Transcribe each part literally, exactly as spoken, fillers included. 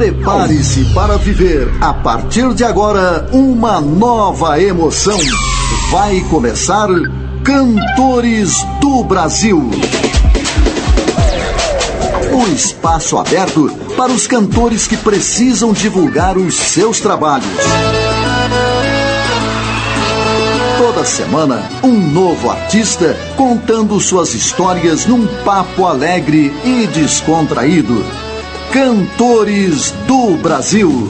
Prepare-se para viver, a partir de agora, uma nova emoção. Vai começar Cantores do Brasil. Um espaço aberto para os cantores que precisam divulgar os seus trabalhos. Toda semana, um novo artista contando suas histórias num papo alegre e descontraído. Cantores do Brasil.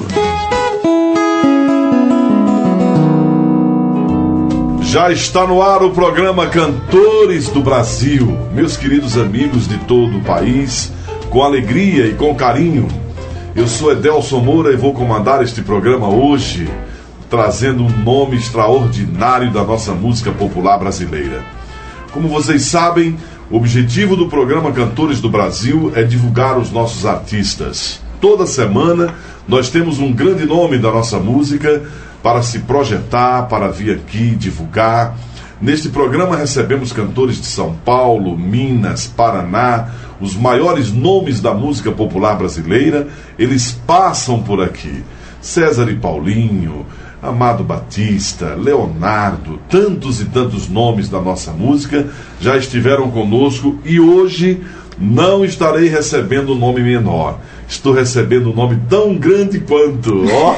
Já está no ar o programa Cantores do Brasil. Meus queridos amigos de todo o país, com alegria e com carinho, eu sou Edelson Moura e vou comandar este programa hoje, trazendo um nome extraordinário da nossa música popular brasileira. Como vocês sabem, o objetivo do programa Cantores do Brasil é divulgar os nossos artistas. Toda semana nós temos um grande nome da nossa música para se projetar, para vir aqui divulgar. Neste programa recebemos cantores de São Paulo, Minas, Paraná, os maiores nomes da música popular brasileira, eles passam por aqui. César e Paulinho, Amado Batista, Leonardo, tantos e tantos nomes da nossa música já estiveram conosco e hoje não estarei recebendo um nome menor. Estou recebendo um nome tão grande quanto, ó.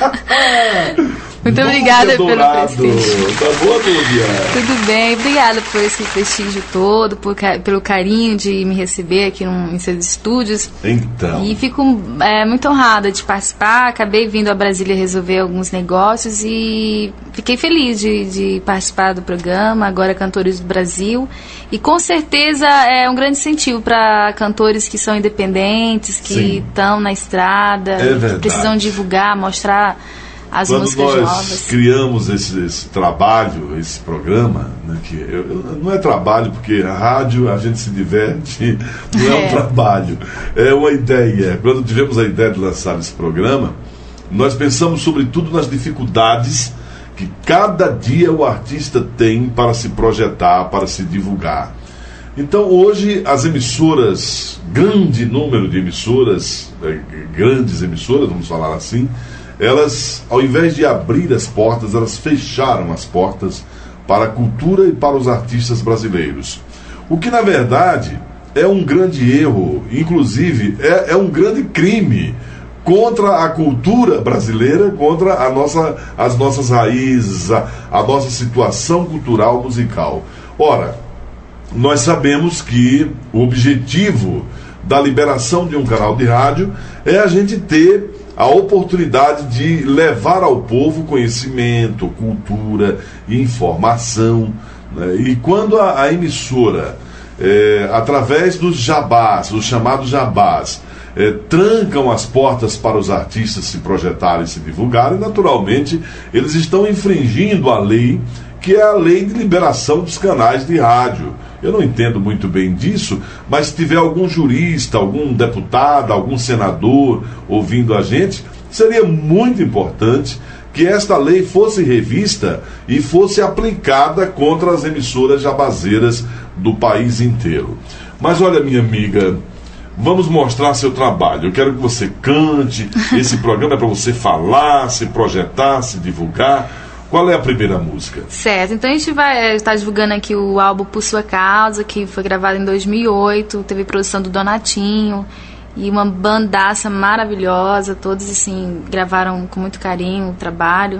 Muito obrigada pelo prestígio. Tá boa, Lúdia? Tudo bem, obrigada por esse prestígio todo, por, pelo carinho de me receber aqui no, em seus estúdios. Então. E fico é, muito honrada de participar. Acabei vindo a Brasília resolver alguns negócios e fiquei feliz de, de participar do programa, agora Cantores do Brasil. E com certeza é um grande incentivo para cantores que são independentes, que estão na estrada, é que precisam divulgar, mostrar as Quando músicas nós novas. criamos esse, esse trabalho, esse programa, né, que eu, eu, não é trabalho, porque a rádio a gente se diverte, não é, é um trabalho, é uma ideia. Quando tivemos a ideia de lançar esse programa, nós pensamos sobretudo nas dificuldades que cada dia o artista tem para se projetar, para se divulgar. Então hoje as emissoras, grande número de emissoras, é, grandes emissoras, vamos falar assim, elas, ao invés de abrir as portas, elas fecharam as portas para a cultura e para os artistas brasileiros. O que, na verdade, é um grande erro, inclusive, é, é um grande crime contra a cultura brasileira, contra a nossa, as nossas raízes, a, a nossa situação cultural musical. Ora, nós sabemos que o objetivo da liberação de um canal de rádio é a gente ter a oportunidade de levar ao povo conhecimento, cultura e informação, né? E quando a, a emissora, é, através dos jabás, os chamados jabás, é, trancam as portas para os artistas se projetarem e se divulgarem, naturalmente eles estão infringindo a lei, que é a lei de liberação dos canais de rádio. Eu não entendo muito bem disso, mas se tiver algum jurista, algum deputado, algum senador ouvindo a gente, seria muito importante que esta lei fosse revista e fosse aplicada contra as emissoras jabazeiras do país inteiro. Mas olha, minha amiga, vamos mostrar seu trabalho. Eu quero que você cante. Esse programa é para você falar, se projetar, se divulgar. Qual é a primeira música? Certo, então a gente vai estar divulgando aqui o álbum Por Sua Causa, que foi gravado em dois mil e oito, teve produção do Donatinho e uma bandaça maravilhosa, todos assim gravaram com muito carinho o trabalho.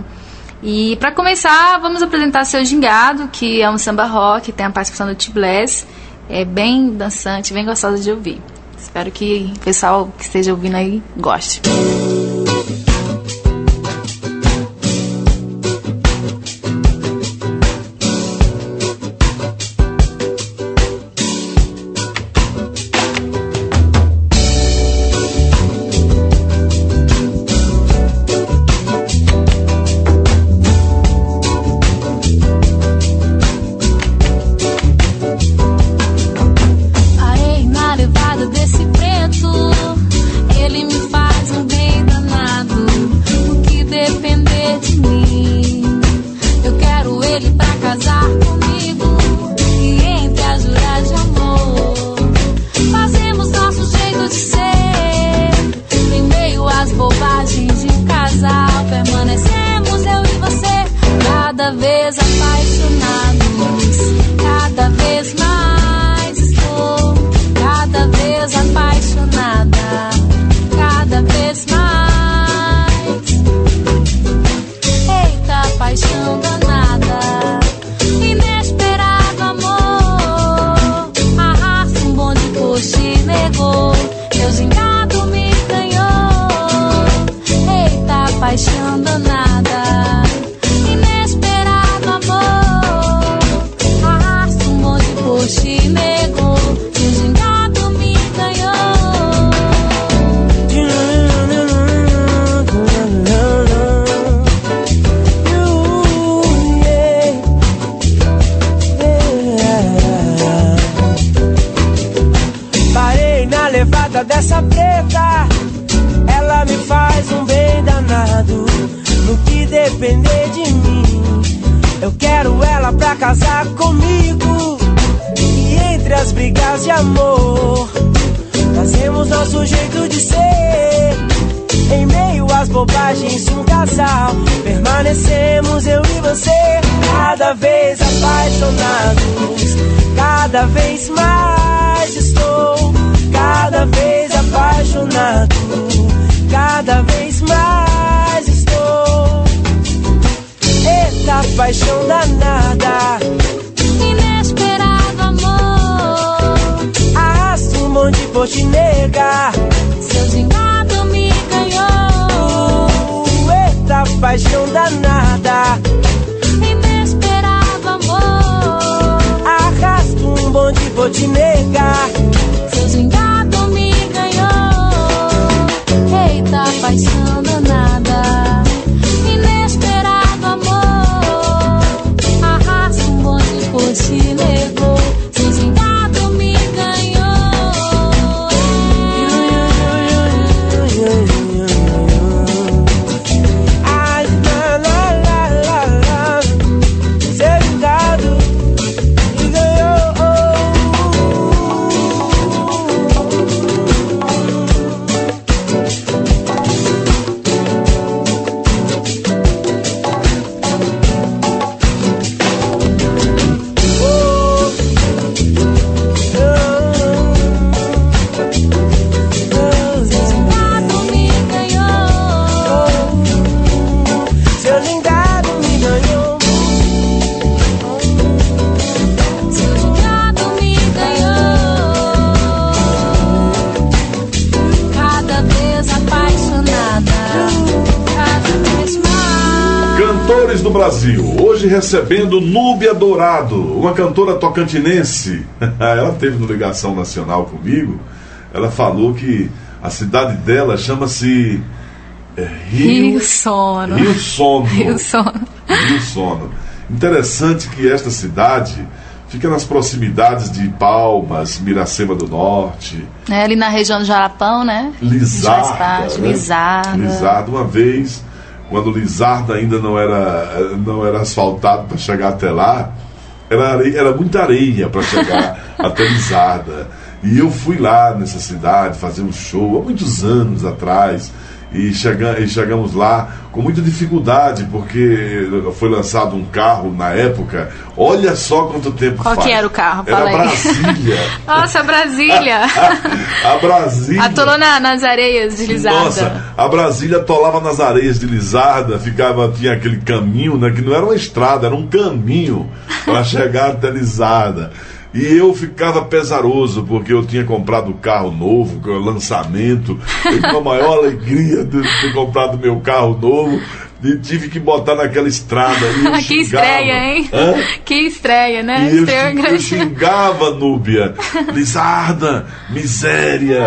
E para começar, vamos apresentar Seu Gingado, que é um samba rock, tem a participação do T-Bless, é bem dançante, bem gostoso de ouvir. Espero que o pessoal que esteja ouvindo aí goste. Parei na levada desse preto, ele me faz um bem Oxi negou, seu gingado me ganhou. Parei na levada dessa preta, ela me faz um bem danado. No que depender de mim, eu quero ela pra casar comigo. E entre as brigas de amor, fazemos nosso jeito de ser. Em meio às bobagens, um casal, permanecemos eu e você. Cada vez apaixonados, cada vez mais estou. Cada vez apaixonado, cada vez mais estou. Eita paixão danada, Inesperado amor, arrasto um monte por te negar. seu gingado me ganhou. Eita paixão danada, Inesperado amor, arrasto um bonde por te negar. seu gingado me ganhou. Eita paixão danada, inesperado amor, arrasta um bonde por te levou. Seu gingado me ganhou. Ai, lá, lá, lá, lá, lá. Seu gingado me ganhou. Seu gingado me ganhou. Seu gingado me ganhou. Cada vez apaixonada, cada vez mais. Cantores do Brasil, hoje recebendo Núbia Dourado, uma cantora tocantinense. Ela teve no Ligação Nacional comigo. Ela falou que a cidade dela chama-se é, Rio, Rio Sono. Rio Sono. Rio Sono. Rio Sono. Interessante que esta cidade fica nas proximidades de Palmas, Miracema do Norte, É, ali na região do Jalapão, né? Lizarda, Faz parte, né? Lizarda. Lizarda, uma vez, quando Lizarda ainda não era, não era asfaltado para chegar até lá, era, areia, era muita areia para chegar até Lizarda. E eu fui lá nessa cidade fazer um show há muitos anos atrás. E, chega, e chegamos lá com muita dificuldade, porque foi lançado um carro na época. Olha só quanto tempo Qual faz. que era o carro? Era Fala aí. Brasília. Nossa, Brasília! A Brasília. Atolou na, nas areias de Lizarda. Nossa, a Brasília atolava nas areias de Lizarda, ficava, tinha aquele caminho, né, que não era uma estrada, era um caminho para chegar até Lizarda. E eu ficava pesaroso, porque eu tinha comprado um carro novo, que é o lançamento, e com a maior alegria de ter comprado meu carro novo, e tive que botar naquela estrada. E eu Que xingava. estreia, hein? Hã? Que estreia, né? E eu, Estreia xing- eu grande. xingava, Núbia. Lizarda, miséria.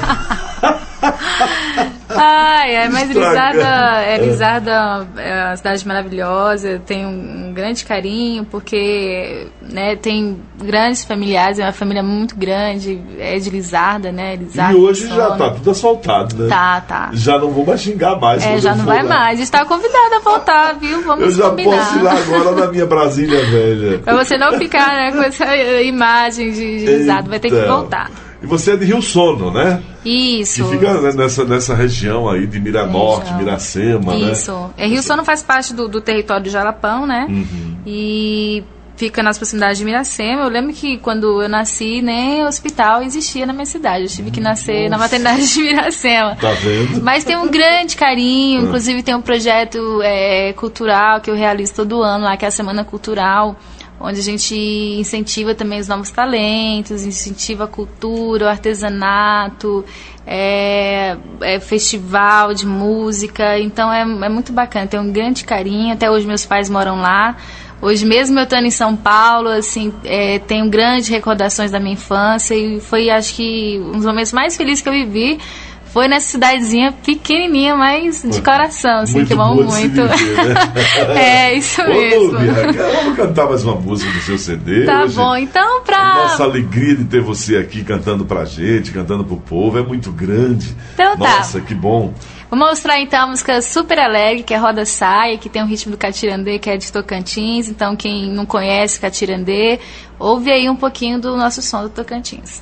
Ai, é, mas Estraga. Lizarda é, Lizarda é uma cidade maravilhosa, eu tenho um, um grande carinho, porque né, tem grandes familiares, é uma família muito grande, é de Lizarda, né? Lizarda, E hoje já Sono. tá tudo asfaltado, né? Tá, tá. Já não vou mais xingar mais. É, quando já eu não for vai lá. mais. Está convidada a voltar, viu? Eu Vamos já combinar. posso ir lá agora na minha Brasília velha. Pra você não ficar né, com essa imagem de, de Lizarda, vai ter que Então. voltar. E você é de Rio Sono, né? Isso. Que fica né, nessa, nessa região aí de Miranorte, Região. Miracema, né? Isso. É, Rio Sono faz parte do, do território do Jalapão, né? Uhum. E fica nas proximidades de Miracema. Eu lembro que quando eu nasci, nem hospital existia na minha cidade. Eu tive que nascer Nossa. na maternidade de Miracema. Tá vendo? Mas tem um grande carinho, inclusive tem um projeto é, cultural que eu realizo todo ano lá, que é a Semana Cultural, onde a gente incentiva também os novos talentos, incentiva a cultura, o artesanato, é, é festival de música, então é, é muito bacana, tem um grande carinho, até hoje meus pais moram lá, Hoje mesmo eu estando em São Paulo, assim, é, tenho grandes recordações da minha infância e foi, acho que, um dos momentos mais felizes que eu vivi foi nessa cidadezinha pequenininha, mas de coração, assim, muito que eu amo muito. Viver, né? É, isso Ô, mesmo. Núbia, vamos cantar mais uma música do seu C D? Tá hoje? bom, então pra... Nossa alegria de ter você aqui cantando pra gente, cantando pro povo, é muito grande. Então tá. Nossa, que bom. Vou mostrar então a música super alegre, que é Roda Saia, que tem o ritmo do Catirandê, que é de Tocantins. Então quem não conhece Catirandê, ouve aí um pouquinho do nosso som do Tocantins.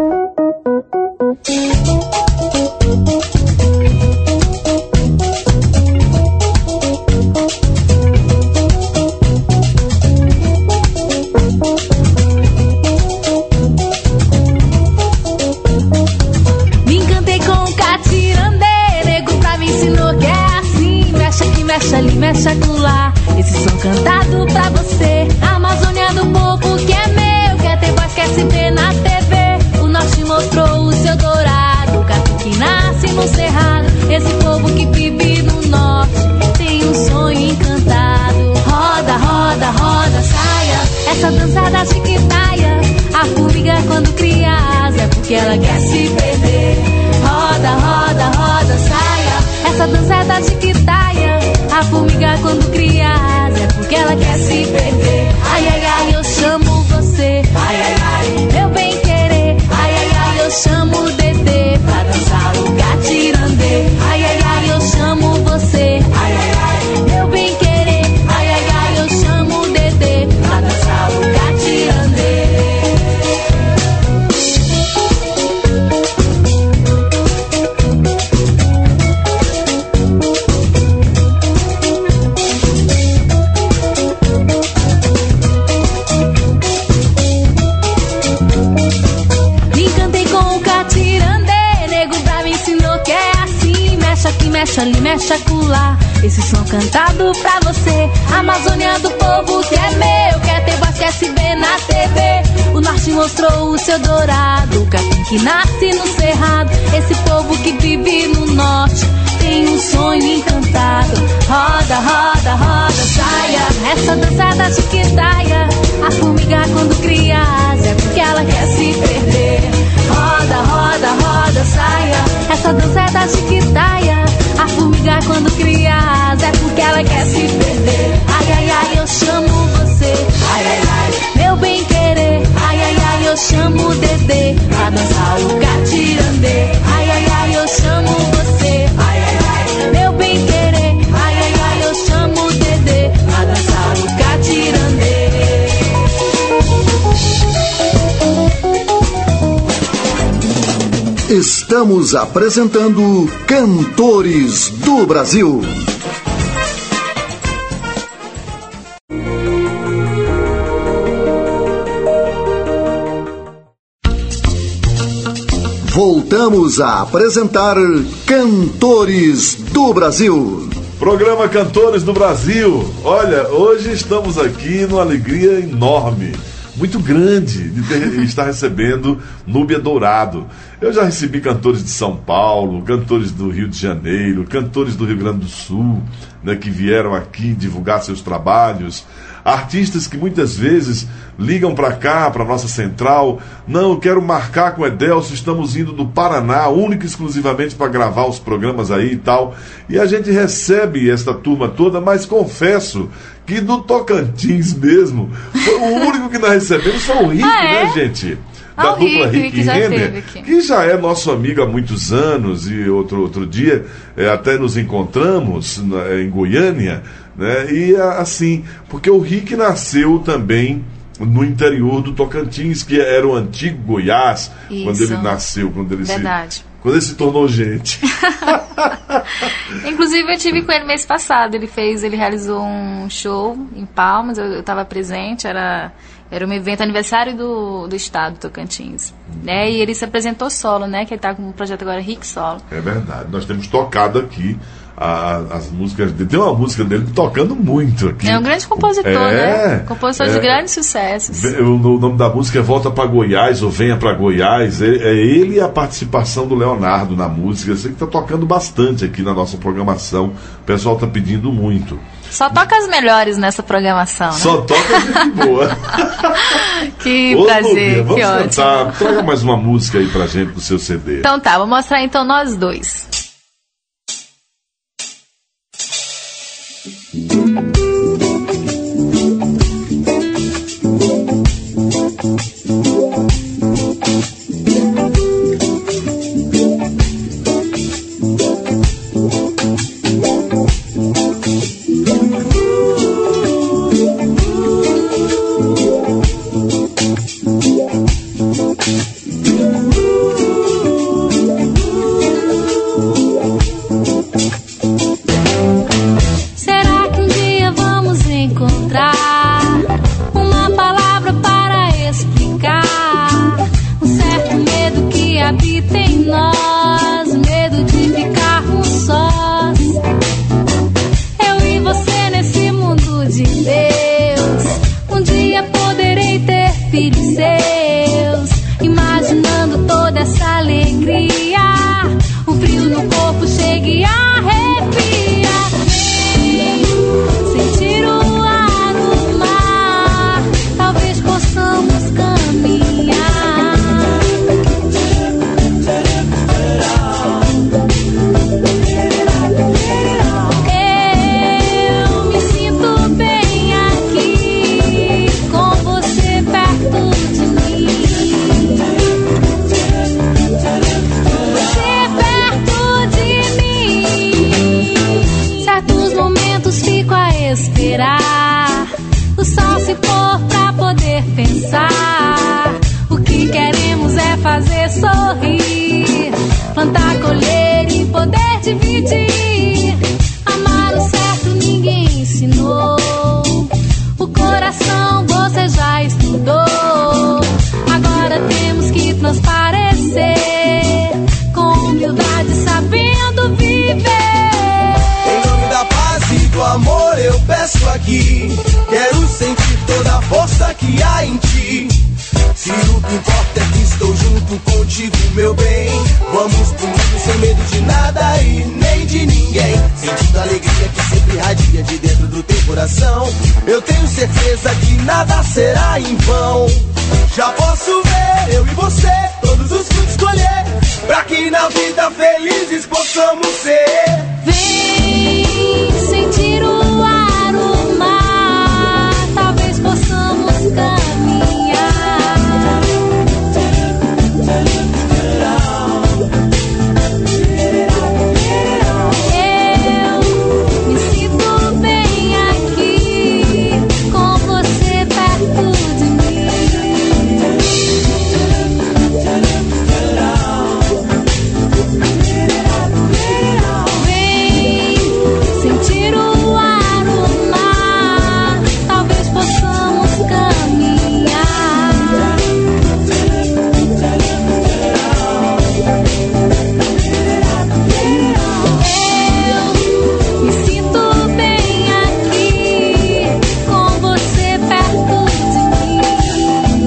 Me encantei com o Catirandê, nego pra me ensinou que é assim. Mexe aqui, mexe ali, mexe acolá. Esse som cantado pra você. A Amazônia do povo que é meu, quer ter voz, quer se ver na T V. O norte mostrou o seu dourado, o catu que nasce no cerrado. Esse povo que vive no norte tem um sonho encantado. Roda, roda, roda, saia, essa dança da chiquitaia. A formiga quando cria asa é porque ela quer se perder. Roda, roda, roda, saia, essa dança da chiquitaia. A formiga quando cria asa é porque ela quer se perder. Ai, ai, ai, eu chamo você. Ai, ai, ai, meu bem querer. Ai, ai, ai, eu chamo o Dedê pra dançar o Catirandê. Ai, ai, ai, eu chamo você. Ai, ai, ai, meu bem querer. Ai, ai, ai, eu chamo o Dedê pra dançar o Catirandê. Mexe ali, mexe acolá. Esse som cantado pra você. A Amazônia do povo que é meu, quer ter voz, quer se ver na T V. O norte mostrou o seu dourado, o capim que nasce no cerrado. Esse povo que vive no norte tem um sonho encantado. Roda, roda, roda, saia, essa dança da chiquitaia. A formiga quando cria asa é porque ela quer se perder. Roda, roda, roda, saia, essa dança é da chiquitaia. A formiga quando cria asa é porque ela quer se perder. Ai, ai, ai, eu chamo você. Ai, ai, ai, meu bem querer. Ai, ai, ai, eu chamo o Dedê pra dançar o Catirandê. Ai, ai, ai, eu chamo você. Ai, ai, ai, meu bem querer. Ai, ai, ai, eu chamo o Dedê pra dançar o Catirandê. Estamos apresentando Cantores do Brasil. Voltamos a apresentar Cantores do Brasil. Programa Cantores do Brasil. Olha, hoje estamos aqui numa alegria enorme, muito grande, de ter, estar recebendo Núbia Dourado. Eu já recebi cantores de São Paulo, cantores do Rio de Janeiro, cantores do Rio Grande do Sul, né, que vieram aqui divulgar seus trabalhos. Artistas que muitas vezes ligam para cá, para nossa central. Não, eu quero marcar com o Edelcio, estamos indo do Paraná, única e exclusivamente para gravar os programas aí e tal. E a gente recebe esta turma toda, mas confesso que do Tocantins mesmo, foi o único que nós recebemos foi o Rick, ah, é? né, gente? Da Ah, dupla Rick, Rick que já Renner, esteve aqui. que já é nosso amigo há muitos anos, e outro, outro dia é, até nos encontramos na, em Goiânia, né? E assim, porque o Rick nasceu também no interior do Tocantins, que era o antigo Goiás. Isso. Quando ele nasceu, quando ele Verdade. se, quando ele se tornou gente. Inclusive eu tive com ele mês passado. Ele fez, ele realizou um show em Palmas, eu estava presente, era Era um evento aniversário do, do estado do Tocantins, né? E ele se apresentou solo, né? Que ele tá com um projeto agora Rick Solo. É verdade. Nós temos tocado aqui a, as músicas dele. Tem uma música dele tocando muito aqui. É um grande compositor, é, né? Compositor é, de grandes sucessos. O, o nome da música é Volta pra Goiás ou Venha pra Goiás. É, é ele e a participação do Leonardo na música. Eu sei que tá tocando bastante aqui na nossa programação. O pessoal tá pedindo muito. Só toca as melhores nessa programação, né? Só toca gente boa. Que Ô, prazer, Nubia, que vamos ótimo. cantar. Traga mais uma música aí pra gente do seu C D. Então tá, vou mostrar então nós dois. Quero sentir toda a força que há em ti. Se o que importa é que estou junto contigo, meu bem. Vamos pro mundo sem medo de nada e nem de ninguém. Sentindo a alegria que sempre radia de dentro do teu coração. Eu tenho certeza que nada será em vão. Já posso ver eu e você, todos os frutos colher, pra que na vida felizes possamos ser. Vem sentir o ar, o mar, talvez possamos caminhar. Eu me sinto bem aqui, com você perto de mim. Vem sentir o ar, o mar, talvez possamos caminhar. Eu me sinto bem aqui, com você perto de mim.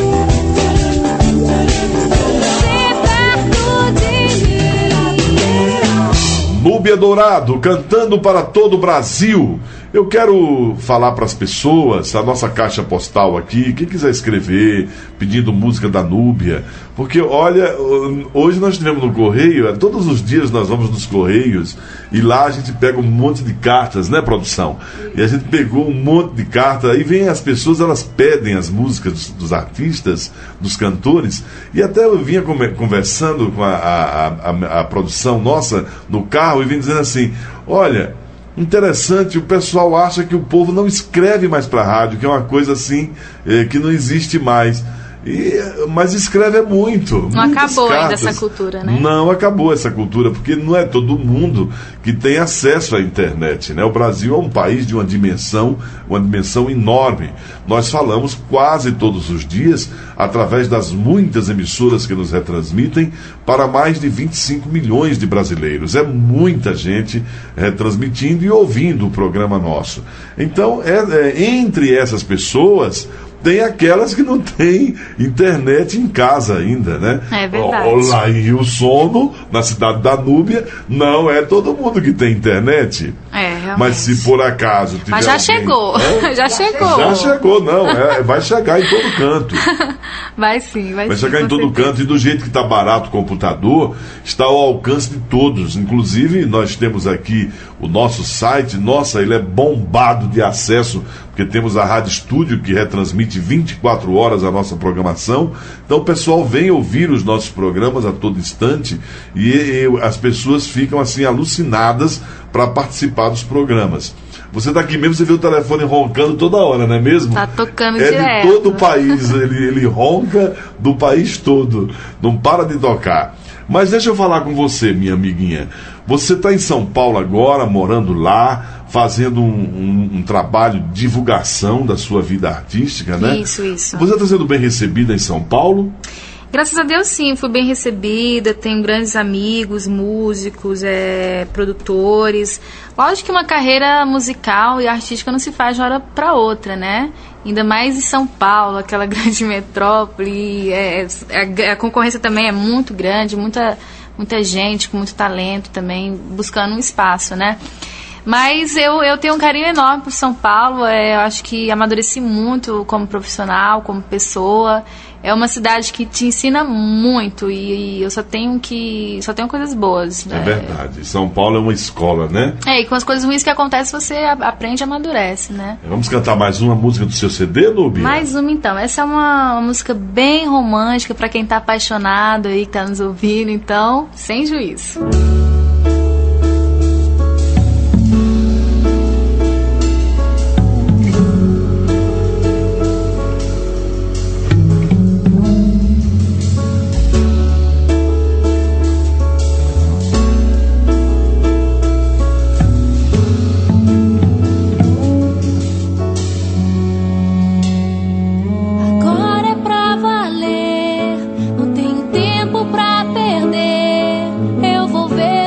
Você perto de mim. Núbia Dourado, cantando para todo o Brasil. Eu quero falar para as pessoas, a nossa caixa postal aqui, quem quiser escrever, pedindo música da Núbia, porque olha, hoje nós estivemos no Correio, todos os dias nós vamos nos Correios, e lá a gente pega um monte de cartas, né, produção? E a gente pegou um monte de cartas, aí vem as pessoas, elas pedem as músicas dos, dos artistas, dos cantores, e até eu vinha conversando com a, a, a, a produção nossa no carro, e vinha dizendo assim, olha, interessante, o pessoal acha que o povo não escreve mais para a rádio, que é uma coisa assim, eh, que não existe mais. E, mas escreve é muito. Não acabou cartas. ainda essa cultura, né? Não acabou essa cultura, porque não é todo mundo que tem acesso à internet, né? O Brasil é um país de uma dimensão, uma dimensão enorme. Nós falamos quase todos os dias, através das muitas emissoras que nos retransmitem, para mais de vinte e cinco milhões de brasileiros. É muita gente retransmitindo e ouvindo o programa nosso. Então, é, é, entre essas pessoas, tem aquelas que não têm internet em casa ainda, né? É verdade. O, lá em Rio Sono, na cidade da Núbia, não é todo mundo que tem internet. É, realmente. Mas se por acaso tiver Mas já alguém, chegou, é, já chegou. Já chegou, não, é, vai chegar em todo canto. Vai sim, vai, Vai sim, chegar em todo certeza. canto, e do jeito que está barato o computador, está ao alcance de todos. Inclusive, nós temos aqui o nosso site, nossa, ele é bombado de acesso, porque temos a Rádio Estúdio, que retransmite vinte e quatro horas a nossa programação. Então o pessoal vem ouvir os nossos programas a todo instante, e, e as pessoas ficam assim alucinadas para participar dos programas. Você tá aqui mesmo, você vê o telefone roncando toda hora, não é mesmo? Tá tocando é direto. É de todo o país, ele, ele ronca do país todo, não para de tocar. Mas deixa eu falar com você, minha amiguinha. Você está em São Paulo agora, morando lá, fazendo um, um, um trabalho de divulgação da sua vida artística, né? Isso, isso. Você está sendo bem recebida em São Paulo? Graças a Deus, sim, fui bem recebida, tenho grandes amigos, músicos, é, produtores. Lógico que uma carreira musical e artística não se faz de uma hora para outra, né? Ainda mais em São Paulo, aquela grande metrópole, é, a, a concorrência também é muito grande, muita, muita gente com muito talento também buscando um espaço, né? Mas eu, eu tenho um carinho enorme por São Paulo, é, eu acho que amadureci muito como profissional, como pessoa. É uma cidade que te ensina muito e, e eu só tenho que só tenho coisas boas. É, é verdade. São Paulo é uma escola, né? É, e com as coisas ruins que acontecem, você aprende e amadurece, né? Vamos cantar mais uma música do seu C D, Nubia? Mais uma, então. Essa é uma, uma música bem romântica pra quem tá apaixonado aí, que tá nos ouvindo, então, sem juízo. Vou ver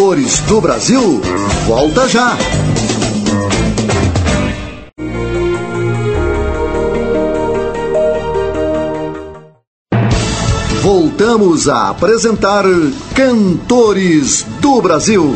Cantores do Brasil volta já. Voltamos a apresentar Cantores do Brasil.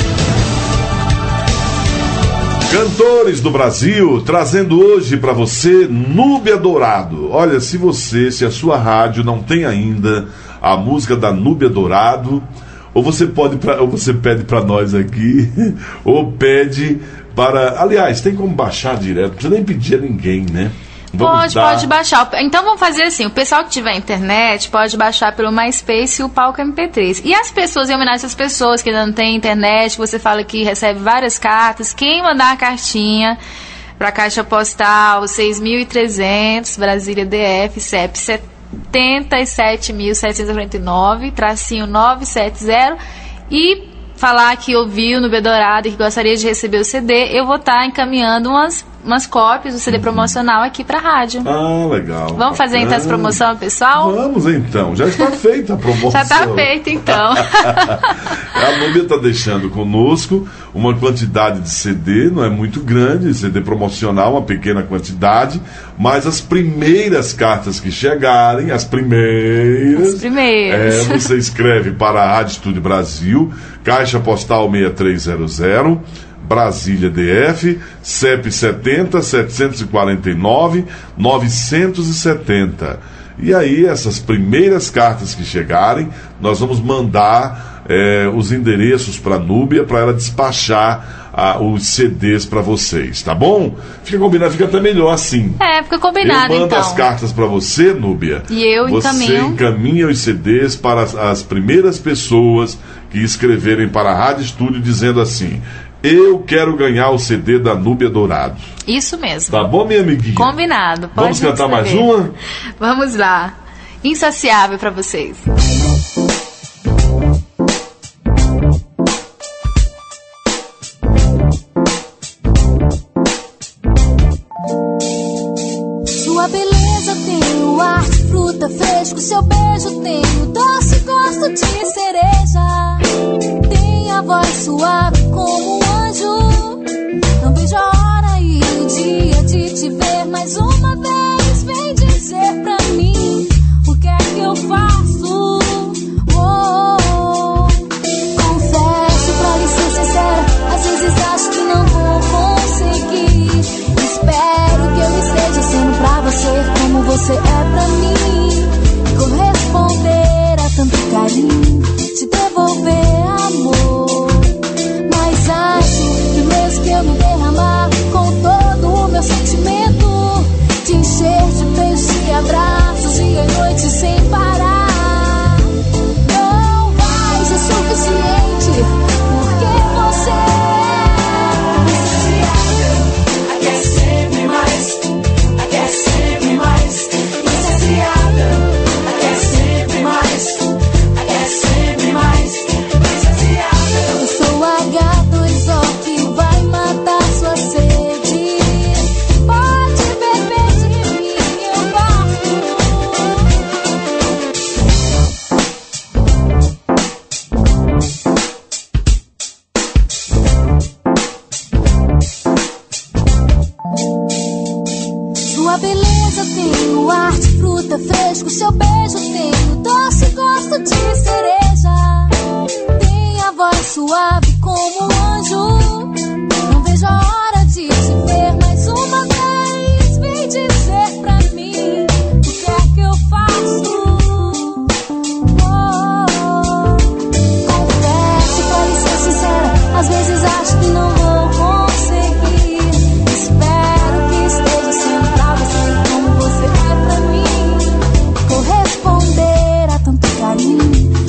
Cantores do Brasil, trazendo hoje para você Núbia Dourado. Olha, se você, se a sua rádio não tem ainda a música da Núbia Dourado, ou você pode, pra, ou você pede para nós aqui, ou pede para... Aliás, tem como baixar direto, não precisa nem pedir a ninguém, né? Vamos pode, dar... pode baixar. Então vamos fazer assim, o pessoal que tiver internet pode baixar pelo MySpace e o Palco M P três. E as pessoas, em homenagem às pessoas que ainda não têm internet, você fala que recebe várias cartas, quem mandar a cartinha para a Caixa Postal seis mil e trezentos, Brasília D F, C E P setenta e sete mil setecentos e quarenta e nove, tracinho novecentos e setenta, e falar que ouviu no Núbia Dourado e que gostaria de receber o C D, eu vou estar encaminhando umas, umas cópias do C D promocional aqui para a rádio. Ah, legal. Vamos bacana. fazer então essa promoção, pessoal? Vamos então, já está feita a promoção. Já está feita então. A Núbia está deixando conosco uma quantidade de C D, não é muito grande, C D promocional, uma pequena quantidade, mas as primeiras cartas que chegarem, as primeiras... As primeiras. É, você escreve para a Rádio Estúdio Brasil, Caixa Postal seis três zero zero, Brasília D F, C E P setenta, setecentos e quarenta e nove, novecentos e setenta. E aí, essas primeiras cartas que chegarem, nós vamos mandar é, os endereços para a Núbia, para ela despachar ah, os C Ds para vocês, tá bom? Fica combinado, fica até melhor assim. É, fica combinado, eu mando então. as cartas para você, Núbia. E eu você encaminho. Você encaminha os C Ds para as, as primeiras pessoas que escreverem para a Rádio Estúdio dizendo assim: eu quero ganhar o C D da Núbia Dourado. Isso mesmo. Tá bom, minha amiguinha? Combinado. Pode Vamos cantar mais escrever. uma? Vamos lá. Insaciável para vocês. Sua beleza tem o ar de fruta fresco, seu beijo tem o doce gosto de cereja. Tem a voz suave como um anjo. Não vejo a hora e o dia de te ver mais uma vez. Vem dizer pra mim o que é que eu faço. Oh, oh, oh. Confesso, pra lhe ser sincera, às vezes acho que não vou conseguir. Espero que eu esteja sendo pra você como você é pra mim. Corresponder a tanto carinho, te devolver amor. Mas acho que mesmo que eu me derramar com todo o meu sentimento, te encher de beijos e abraços dia e noite sem parar, não vai ser suficiente, porque você é insaciável. I quer sempre mais, I quer sempre mais. Insaciável, I quer sempre mais, I quer sempre mais. Insaciável. Eu sou a H dois O que vai matar sua sede. Pode beber de mim, eu gosto. Sua beleza tem o ar de fruta fresco, seu beijo tem o doce gosto de cereja. Tem a voz suave como um anjo. Não vejo a hora de te ver mais uma vez. Vem dizer pra mim o que é que eu faço. Oh, oh, oh. Confesso, pra lhe ser sincera, às vezes acho que não vou conseguir. Espero que esteja sendo pra você como você é pra mim. Corresponder a tanto carinho,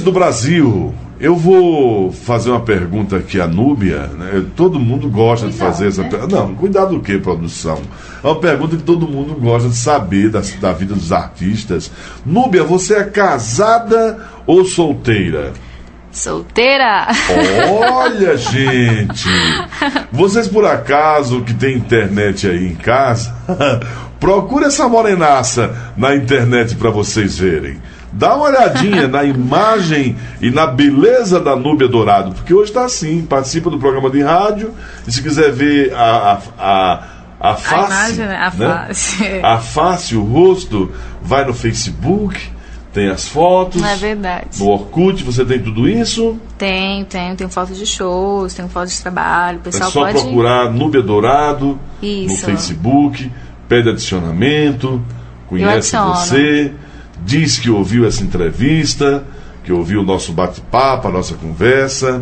do Brasil, eu vou fazer uma pergunta aqui à Núbia, né? Todo mundo gosta cuidado, de fazer essa pergunta. Não, cuidado do que, produção? É uma pergunta que todo mundo gosta de saber da, da vida dos artistas. Núbia, você é casada ou solteira? Solteira! Olha, gente! Vocês, por acaso, que tem internet aí em casa, procura essa morenaça na internet para vocês verem. Dá uma olhadinha na imagem e na beleza da Núbia Dourado, porque hoje está assim, participa do programa de rádio, e se quiser ver a, a, a, a face, a imagem, né? A né? face. A face, o rosto, vai no Facebook, tem as fotos. É verdade. No Orkut você tem tudo isso? Tem, tem, tem fotos de shows, tem fotos de trabalho, o pessoal é só pode... procurar Núbia Dourado isso. No Facebook, pede adicionamento, conhece você, diz que ouviu essa entrevista, que ouviu o nosso bate-papo, a nossa conversa.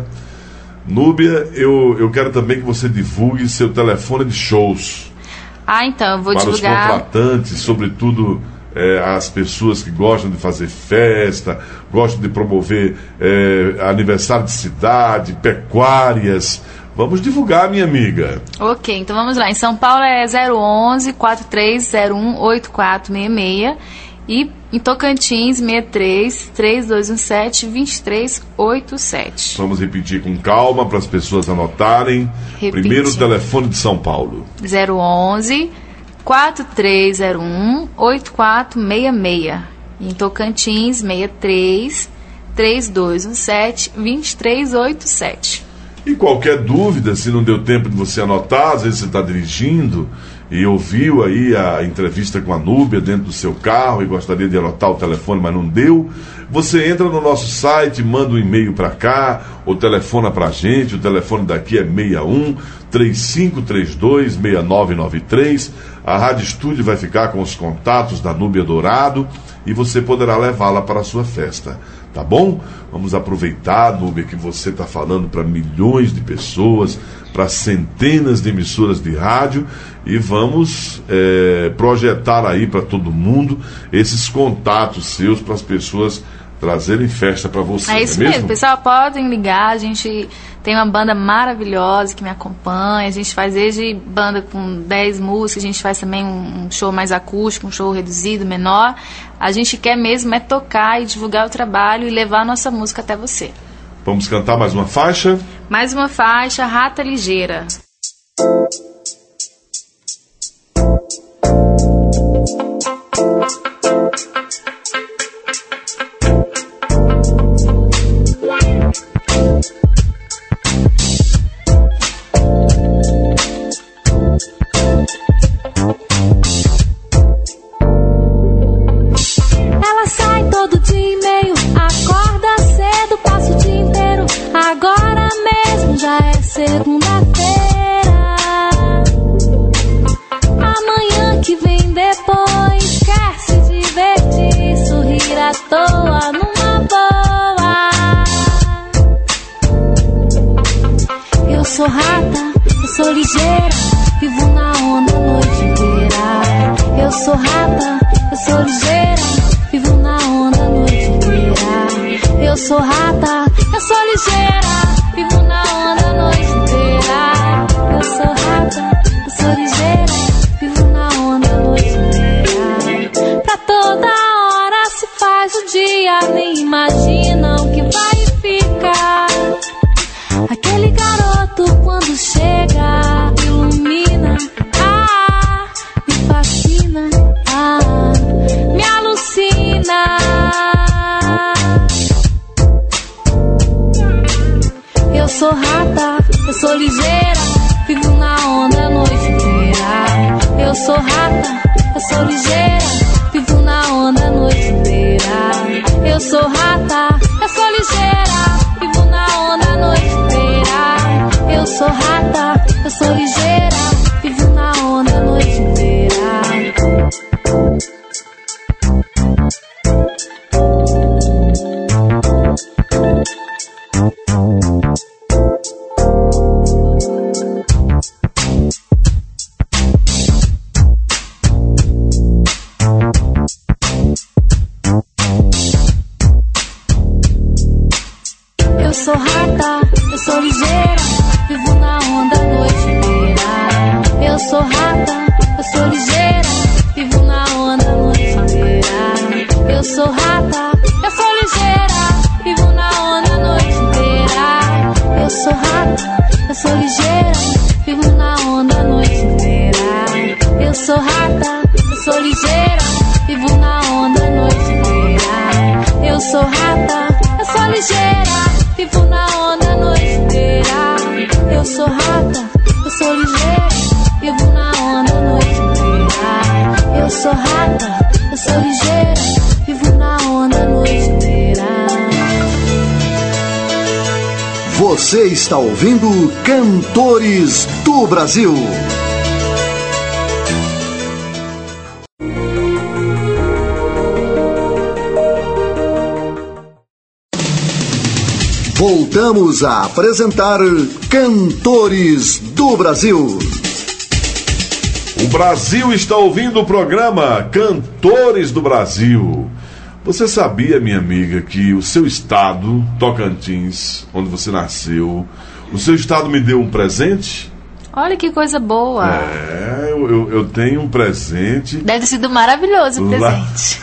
Núbia, eu, eu quero também que você divulgue seu telefone de shows. Ah, então, eu vou para divulgar... Para os contratantes, sobretudo é, as pessoas que gostam de fazer festa, gostam de promover é, aniversário de cidade, pecuárias. Vamos divulgar, minha amiga. Ok, então vamos lá. Em São Paulo é zero onze, quatro três zero um, oito quatro seis seis. E em Tocantins, sessenta e três, três dois um sete, dois três oito sete. Vamos repetir com calma para as pessoas anotarem. Repetindo. Primeiro telefone de São Paulo. zero onze, quatro três zero um, oito quatro seis seis. Em Tocantins, sessenta e três, três dois um sete, dois três oito sete. E qualquer dúvida, se não deu tempo de você anotar, às vezes você está dirigindo e ouviu aí a entrevista com a Núbia dentro do seu carro e gostaria de anotar o telefone, mas não deu, você entra no nosso site, manda um e-mail para cá, ou telefona para a gente. O telefone daqui é seis um, três cinco três dois, seis nove nove três. A Rádio Estúdio vai ficar com os contatos da Núbia Dourado e você poderá levá-la para a sua festa. Tá bom? Vamos aproveitar, Núbia, que você está falando para milhões de pessoas, para centenas de emissoras de rádio, e vamos é, projetar aí para todo mundo esses contatos seus para as pessoas trazerem festa para você. É isso não é mesmo, pessoal, podem ligar, a gente tem uma banda maravilhosa que me acompanha, a gente faz desde banda com dez músicas, a gente faz também um show mais acústico, um show reduzido, menor. A gente quer mesmo é tocar e divulgar o trabalho e levar a nossa música até você. Vamos cantar mais uma faixa? Mais uma faixa, Rata Ligeira. Ela sai todo dia e meio, acorda cedo, passa o dia inteiro. Agora mesmo já é segunda-feira. Amanhã que vem depois quer se divertir, sorrir à toa numa boa. Eu sou rata, eu sou ligeira, vivo na onda a noite inteira. Eu sou rata, eu sou ligeira, vivo na onda a noite inteira. Eu sou rata, eu sou ligeira, vivo na onda a noite inteira. Eu sou rata, eu sou ligeira, vivo na onda a noite inteira. Pra toda hora se faz o dia, nem imagina o que vai ficar. Aquele garoto quando chega ilumina, ah, me fascina, ah, me alucina. Eu sou rata, eu sou ligeira, vivo na onda a noite inteira. Eu sou rata, eu sou ligeira, vivo na onda a noite inteira. Eu sou rata, eu sou ligeira, vivo na onda a noite inteira. Eu sou rata, eu sou ligeira, vivo na onda a noite inteira. sou rata, eu sou ligeira, vivo na onda a noite inteira. Eu sou rata, eu sou ligeira, vivo na onda a noite inteira. Eu sou rata, eu sou ligeira, vivo na onda a noite inteira. Eu sou rata, eu sou ligeira, vivo na onda a noite inteira. Você está ouvindo Cantores do Brasil. Voltamos a apresentar Cantores do Brasil. O Brasil está ouvindo o programa Cantores do Brasil. Você sabia, minha amiga, que o seu estado, Tocantins, onde você nasceu, o seu estado me deu um presente? Olha que coisa boa. É, eu, eu, eu tenho um presente. Deve ter sido maravilhoso o Lá... presente.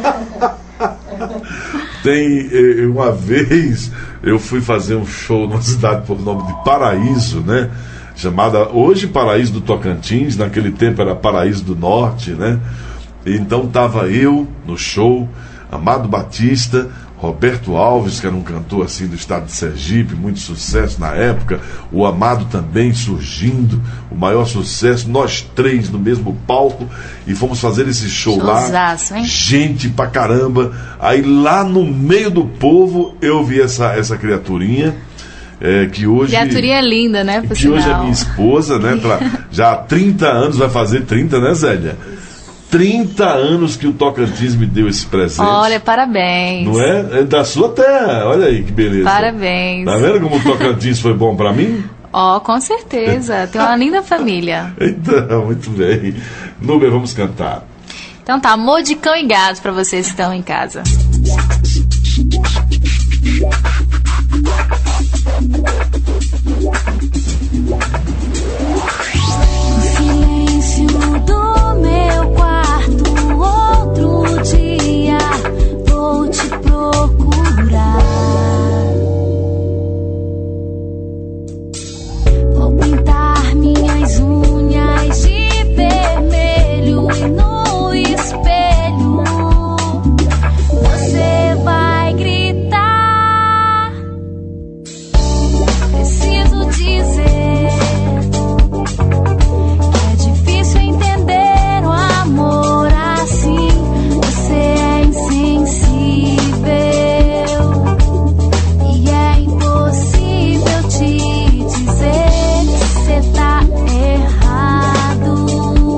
Tem, uma vez eu fui fazer um show numa cidade por nome de Paraíso, né? Chamada hoje Paraíso do Tocantins, naquele tempo era Paraíso do Norte, né? Então tava eu no show, Amado Batista, Roberto Alves, que era um cantor assim do estado de Sergipe, muito sucesso na época, o Amado também surgindo, o maior sucesso, nós três no mesmo palco, e fomos fazer esse show Showzaço, lá, hein? Gente pra caramba. Aí lá no meio do povo eu vi essa, essa criaturinha, é, que hoje Criaturinha linda, né? Por que sinal. hoje é minha esposa, né? Pra, já há trinta anos, vai fazer trinta, né, Zélia? trinta anos que o Tocantins me deu esse presente. Olha, parabéns. Não é? É da sua terra. Olha aí que beleza. Parabéns. Tá vendo como o Tocantins foi bom pra mim? Ó, oh, com certeza. Tem uma linda família. Então, muito bem. Núbia, vamos cantar. Então tá, Amor de Cão e Gato pra vocês que estão em casa. No silêncio do meu quarto, outro dia vou te procurar. Vou pintar minhas unhas de vermelho e no espelho você vai gritar. Preciso dizer que é difícil entender o amor assim. Você é insensível e é impossível te dizer que você tá errado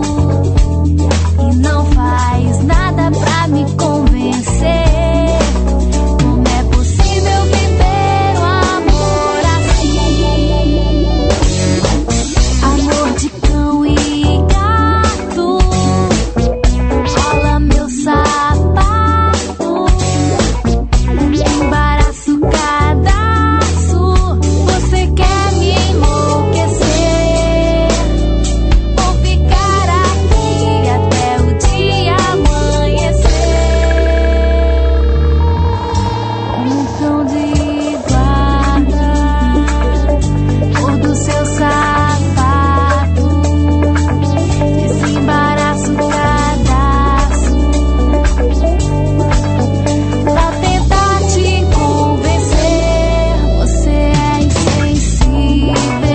e não faz nada pra me convencer. Como é possível viver o amor assim? Amor de cão e gato, rola meu sapato, embaraço cadastro. Você quer me enlouquecer? Vou ficar aqui até o dia amanhecer. Como um cão de guarda, cor do seu sapato, desembaraço cadastro, pra tentar te convencer. Você é insensível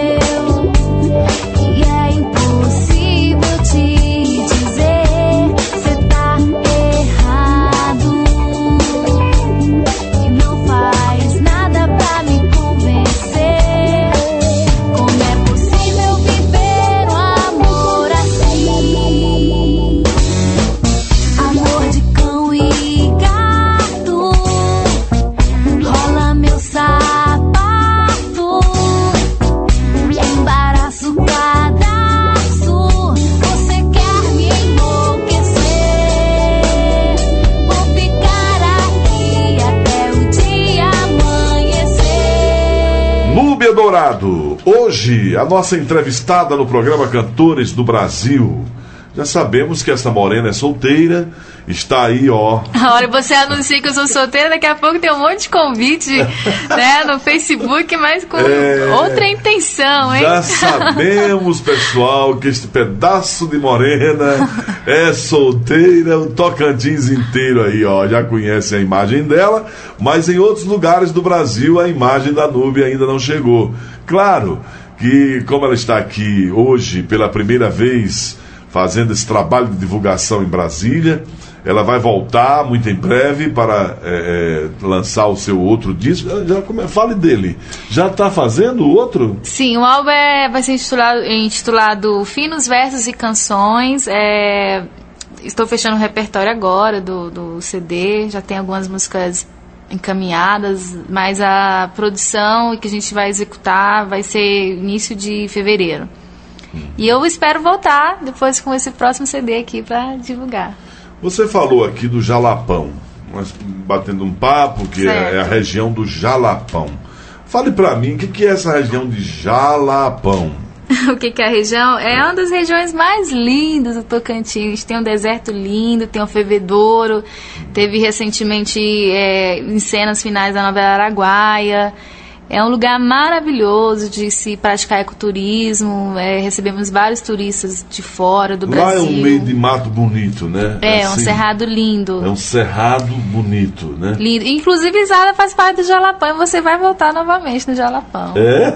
e é impossível te dizer você tá errado e não faz nada pra me convencer. Como é possível viver um amor assim? Amor de cão e gato, rola meu sapato, embaraço cadastro. Você quer me enlouquecer? Vou ficar aqui até o dia amanhecer. Núbia Dourado, hoje a nossa entrevistada no programa Cantores do Brasil. Já sabemos que essa morena é solteira, está aí, ó. A hora você anuncia que eu sou solteira, daqui a pouco tem um monte de convite, né, no Facebook, mas com é, outra intenção, hein? Já sabemos, pessoal, que este pedaço de morena é solteira, o Tocantins inteiro aí, ó, já conhece a imagem dela, mas em outros lugares do Brasil a imagem da Núbia ainda não chegou. Claro que, como ela está aqui hoje pela primeira vez, fazendo esse trabalho de divulgação em Brasília, ela vai voltar muito em breve para é, é, lançar o seu outro disco. Já, como é, fale dele. Já está fazendo o outro? Sim, o álbum é, vai ser intitulado, intitulado Finos Versos e Canções. É, estou fechando o repertório agora do, do C D, já tem algumas músicas encaminhadas, mas a produção que a gente vai executar vai ser início de fevereiro. E eu espero voltar depois com esse próximo C D aqui para divulgar. Você falou aqui do Jalapão, nós batendo um papo, que é, é a região do Jalapão. Fale para mim, o que, que é essa região de Jalapão? O que, que é a região? É uma das regiões mais lindas do Tocantins. Tem um deserto lindo, tem um fervedouro, teve recentemente é, em cenas finais da novela Araguaia. É um lugar maravilhoso de se praticar ecoturismo, é, recebemos vários turistas de fora do Brasil. Lá é um meio de mato bonito, né? É, assim, um cerrado lindo. É um cerrado bonito, né? Lindo. Inclusive, Isara faz parte do Jalapão e você vai voltar novamente no Jalapão. É?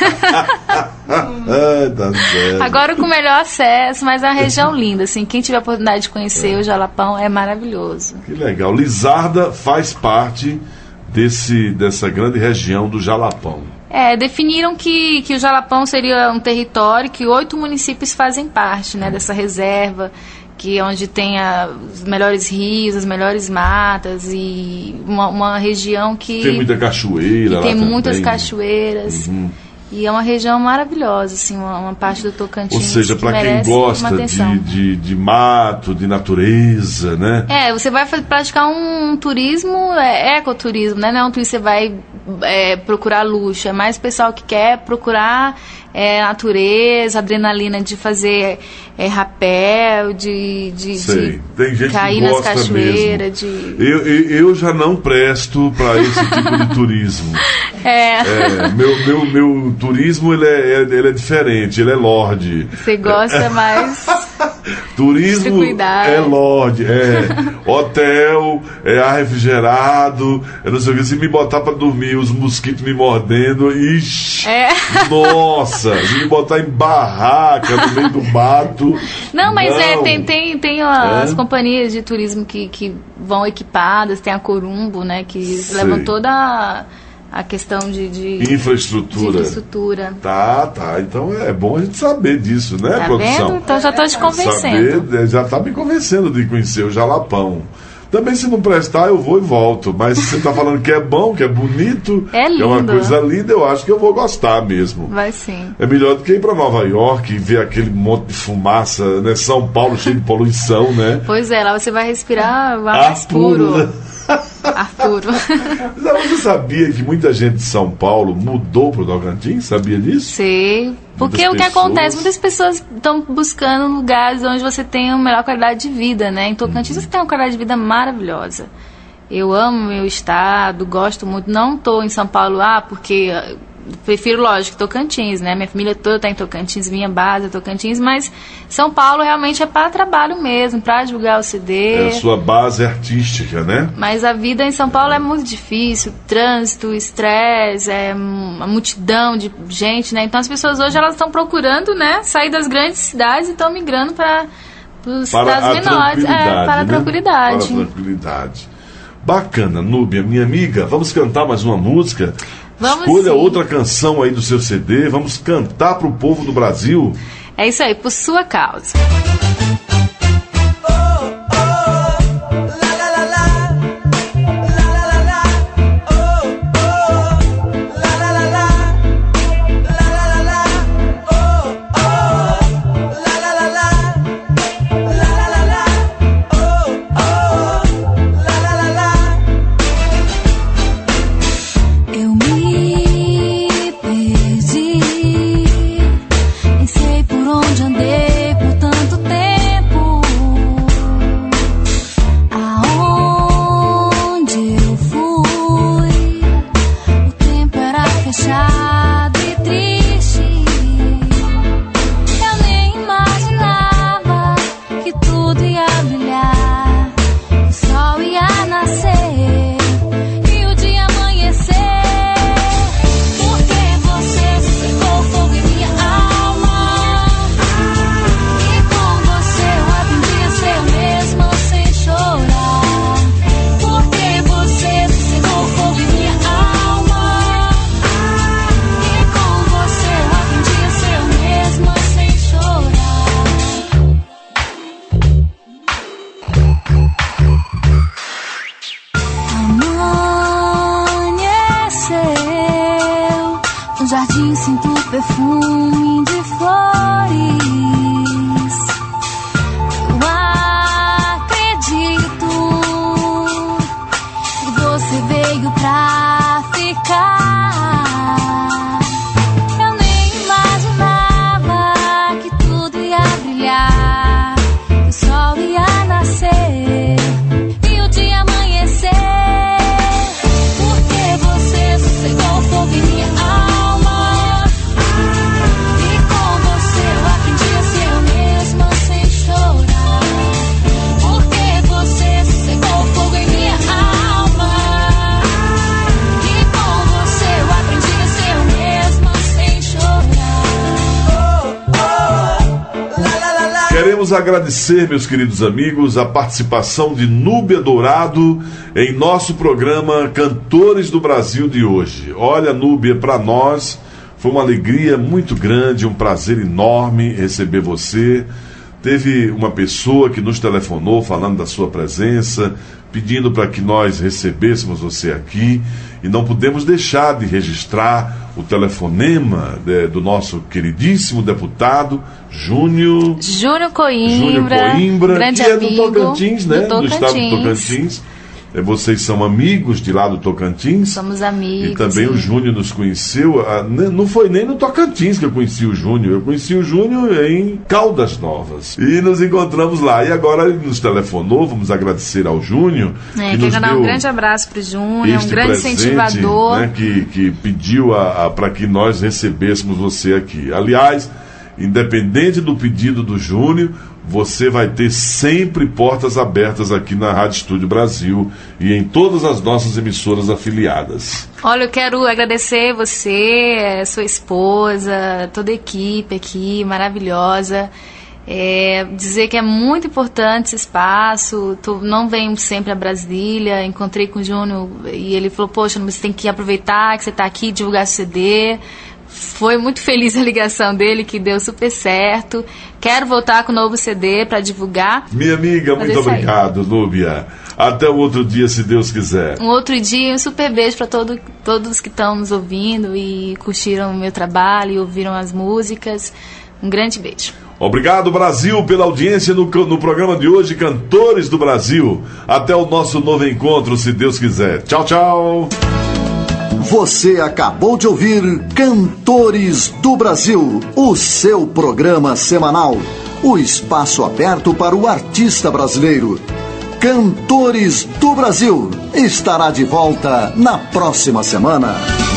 ah, tá certo. Agora com melhor acesso, mas é uma região linda, assim, quem tiver a oportunidade de conhecer é. o Jalapão é maravilhoso. Que legal. Lizarda faz parte Desse, dessa grande região do Jalapão. É, definiram que, que o Jalapão seria um território que oito municípios fazem parte, né, dessa reserva, que é onde tem a, os melhores rios, as melhores matas e uma, uma região que... Tem muita cachoeira lá tem também. muitas cachoeiras. Uhum. E é uma região maravilhosa, assim, uma, uma parte do Tocantins. Ou seja, para quem gosta de, de, de mato, de natureza, né? É, você vai praticar um, um turismo, é, ecoturismo, né? Não é um turismo que você vai é, procurar luxo, é mais o pessoal que quer procurar é, natureza, adrenalina de fazer é, rapel, de, de, Sei. de Tem gente cair que gosta nas cachoeiras. Mesmo. De... Eu, eu, eu já não presto para esse tipo de turismo. É. é meu, meu, meu turismo ele é, ele é diferente, ele é lorde. Você gosta mais... Turismo é lorde, é hotel, é ar refrigerado, é não sei o que. Se me botar pra dormir, os mosquitos me mordendo, ixi, é. Nossa, se me botar em barraca no meio do mato. Não, mas não. é, tem, tem, tem as é? companhias de turismo que, que vão equipadas, tem a Corumbo, né, que Sei. levam toda a, a questão de, de, infraestrutura. de infraestrutura. Tá, tá. Então é bom a gente saber disso, né, tá produção? Vendo? Então já estou te convencendo. Saber, já está me convencendo de conhecer o Jalapão. Também, se não prestar, eu vou e volto. Mas se você está falando que é bom, que é bonito, é, lindo. é uma coisa linda, eu acho que eu vou gostar mesmo. Vai sim. É melhor do que ir para Nova York e ver aquele monte de fumaça, né? São Paulo cheio de poluição, né? Pois é, lá você vai respirar o ar mais puro. Né? Ar puro. Você sabia que muita gente de São Paulo mudou para o Tocantins? Sabia disso? Sei. Porque muitas o que pessoas... acontece, muitas pessoas estão buscando lugares onde você tem uma melhor qualidade de vida, né? Em Tocantins uhum. você tem uma qualidade de vida maravilhosa. Eu amo meu estado, gosto muito. Não estou em São Paulo, ah, porque... Prefiro, lógico, Tocantins, né? Minha família toda está em Tocantins, minha base é Tocantins, mas São Paulo realmente é para trabalho mesmo, para divulgar o C D. É a sua base artística, né? Mas a vida em São Paulo é muito difícil, trânsito, estresse, é uma multidão de gente, né? Então as pessoas hoje elas estão procurando, né, sair das grandes cidades e estão migrando para os cidades menores, é, para né? a tranquilidade. Para a tranquilidade. Bacana, Núbia, minha amiga, vamos cantar mais uma música? Vamos Escolha sim. outra canção aí do seu C D, vamos cantar pro povo do Brasil. É isso aí, por sua causa. Onde andei por tanto tempo. jardim sinto perfume de flores. Eu acredito que você veio pra ficar. Eu nem imaginava que tudo ia brilhar, que o sol ia nascer e o dia amanhecer. Porque você sossegou o fogo em minha alma, e com você eu aprendi a ser eu mesma sem chorar. Porque você sossegou o fogo em minha alma, e com você eu aprendi a ser eu mesma sem chorar. Queremos agradecer, meus queridos amigos, a participação de Núbia Dourado em nosso programa Cantores do Brasil de hoje. Olha, Núbia, para nós foi uma alegria muito grande, um prazer enorme receber você. Teve uma pessoa que nos telefonou falando da sua presença, pedindo para que nós recebêssemos você aqui, e não podemos deixar de registrar o telefonema de, do nosso queridíssimo deputado Júnior Júnior Coimbra, Júnior Coimbra, grande que amigo é do Tocantins, né? do Do estado do Tocantins. Tocantins. É, vocês são amigos de lá do Tocantins. Somos amigos. E também sim. o Júnior nos conheceu. ah, ne- Não foi nem no Tocantins que eu conheci o Júnior. Eu conheci o Júnior em Caldas Novas. E nos encontramos lá. E agora ele nos telefonou. Vamos agradecer ao Júnior. É, que quero nos dar deu um grande abraço pro Júnior, um este grande presente, incentivador. né, que, que pediu para que nós recebêssemos você aqui. Aliás, independente do pedido do Júnior, você vai ter sempre portas abertas aqui na Rádio Estúdio Brasil e em todas as nossas emissoras afiliadas. Olha, eu quero agradecer você, sua esposa, toda a equipe aqui, maravilhosa. É, dizer que é muito importante esse espaço. Tu não venho sempre a Brasília. Encontrei com o Júnior e ele falou: poxa, você tem que aproveitar que você está aqui, divulgar C D. Foi muito feliz a ligação dele, que deu super certo. Quero voltar com o novo C D para divulgar. Minha amiga, Mas muito é isso aí. obrigado, Núbia. Até o outro dia, se Deus quiser. Um outro dia, um super beijo para todo, todos que estão nos ouvindo e curtiram o meu trabalho e ouviram as músicas. Um grande beijo. Obrigado, Brasil, pela audiência no, no programa de hoje, Cantores do Brasil. Até o nosso novo encontro, se Deus quiser. Tchau, tchau. Você acabou de ouvir Cantores do Brasil, o seu programa semanal. O espaço aberto para o artista brasileiro. Cantores do Brasil estará de volta na próxima semana.